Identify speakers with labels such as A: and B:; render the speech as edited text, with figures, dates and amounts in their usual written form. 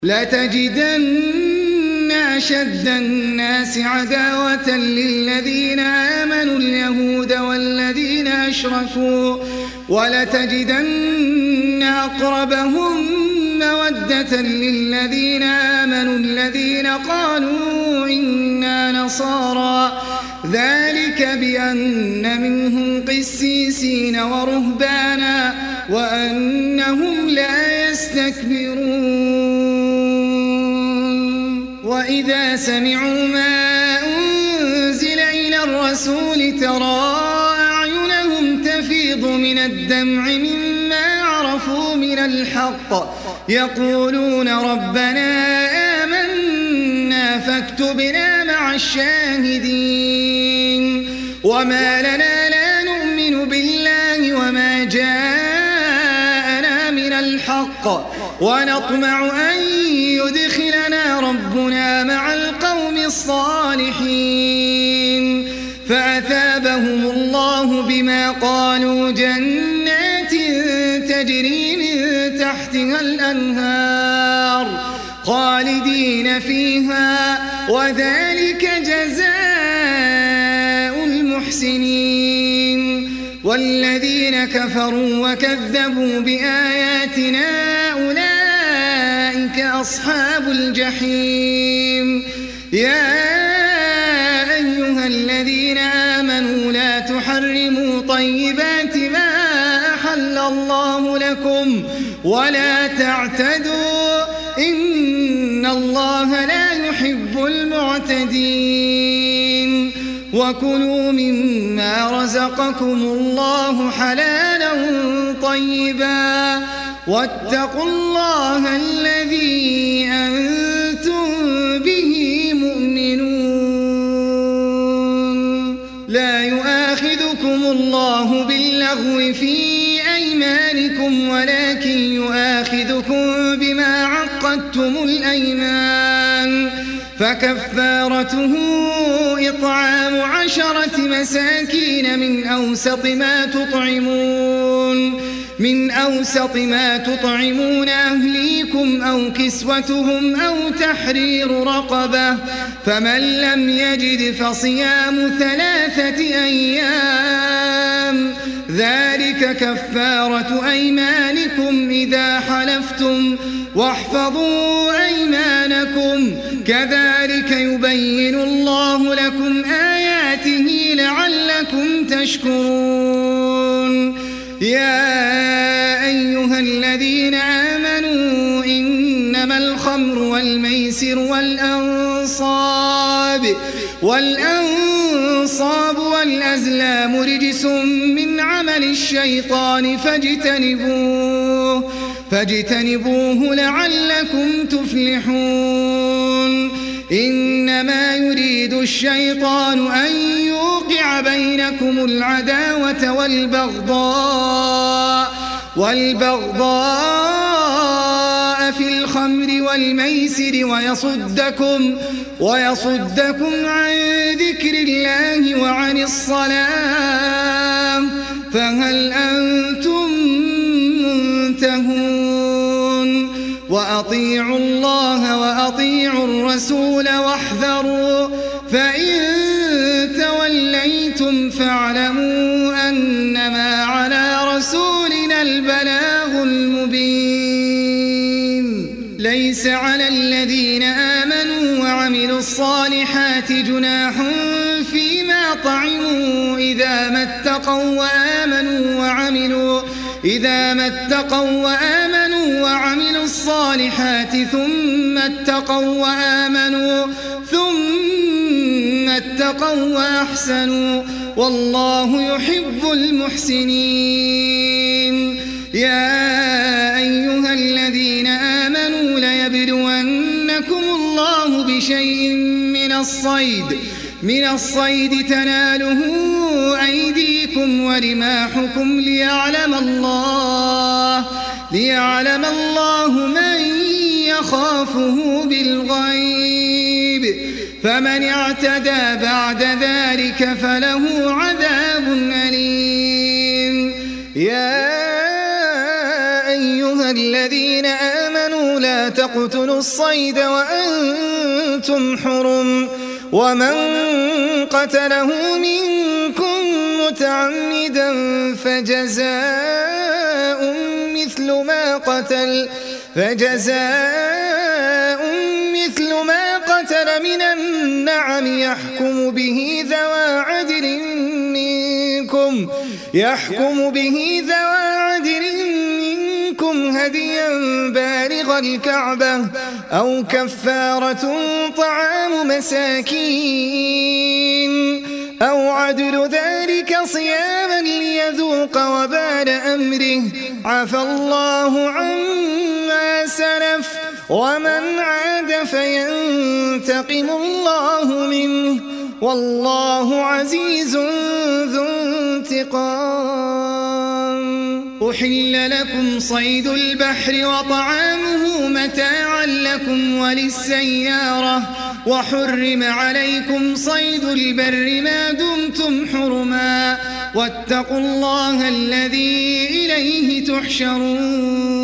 A: لتجدن أشد الناس عداوة للذين آمنوا اليهود والذين أشركوا ولتجدن أقربهم مودة للذين آمنوا الذين قالوا إنا نصارى ذلك بأن منهم قسيسين ورهبانا وأنهم لا يستكبرون وإذا سمعوا ما أنزل إلى الرسول ترى أعينهم تفيض من الدمع مما عرفوا من الحق يقولون ربنا آمنا فاكتبنا مع الشاهدين وما لنا لا نؤمن بالله وما جاءنا من الحق ونطمع أن يدخلنا ربنا مع القوم الصالحين فأثابهم الله بما قالوا جنات تجري من تحتها الأنهار خالدين فيها وذلك جزاء المحسنين والذين كفروا وكذبوا بآياتنا أولئك أصحاب الجحيم يا أيها الذين آمنوا لا تحرموا طيبات ما أحل الله لكم ولا تعتدوا إن الله لا يحب المعتدين وكلوا مما رزقكم الله حلالا طيبا واتقوا الله الذي أنتم به مؤمنون لا يؤاخذكم الله باللغو في أيمانكم ولكن يؤاخذكم بما عقدتم الأيمان فكفارته إطعام 10 مساكين من أوسط ما تطعمون أهليكم أو كسوتهم أو تحرير رقبة فمن لم يجد فصيام 3 أيام ذلك كفارة أيمانكم إذا حلفتم واحفظوا أيمانكم كذلك يبين الله لكم آياته لعلكم تشكرون يا أيها الذين آمنوا إنما الخمر والميسر والأنصاب والأزلام رجس من عمل الشيطان فاجتنبوه لعلكم تفلحون إنما يريد الشيطان أن يوقع بينكم العداوة والبغضاء في الخمر والميسر ويصدكم عن ذكر الله وعن الصلاة فهل أنتم منتهون وأطيعوا الله وأطيعوا الرسول واحذروا فإن توليتم فاعلموا أنما على رسولنا البلاغ المبين ليس على الذين آمنوا وعملوا الصالحات جناح فيما طعموا إذا ما اتقوا وآمنوا وعملوا الصالحات ثم اتقوا وأحسنوا والله يحب المحسنين يا أيها الذين آمنوا ليبلونكم الله بشيء من الصيد تناله أيديكم ورماحكم ليعلم الله من يخافه بالغيب فمن اعتدى بعد ذلك فله عذاب أليم يا أيها الذين آمنوا لا تقتلوا تقتلوا الصيد وأنتم حرم ومن قتله منكم متعمدا فجزاء مثل ما قتل من النعم يحكم به ذوى عدل منكم هديا بالغ الكعبة أو كفارة طعام مساكين أو عدل ذلك صياما ليذوق وبال أمره عفى الله عما سلف ومن عاد فينتقم الله منه والله عزيز ذو انتقام. أحل لكم صيد البحر وطعامه متاعا لكم وللسيارة وحرم عليكم صيد البر ما دمتم حرما واتقوا الله الذي إليه تحشرون.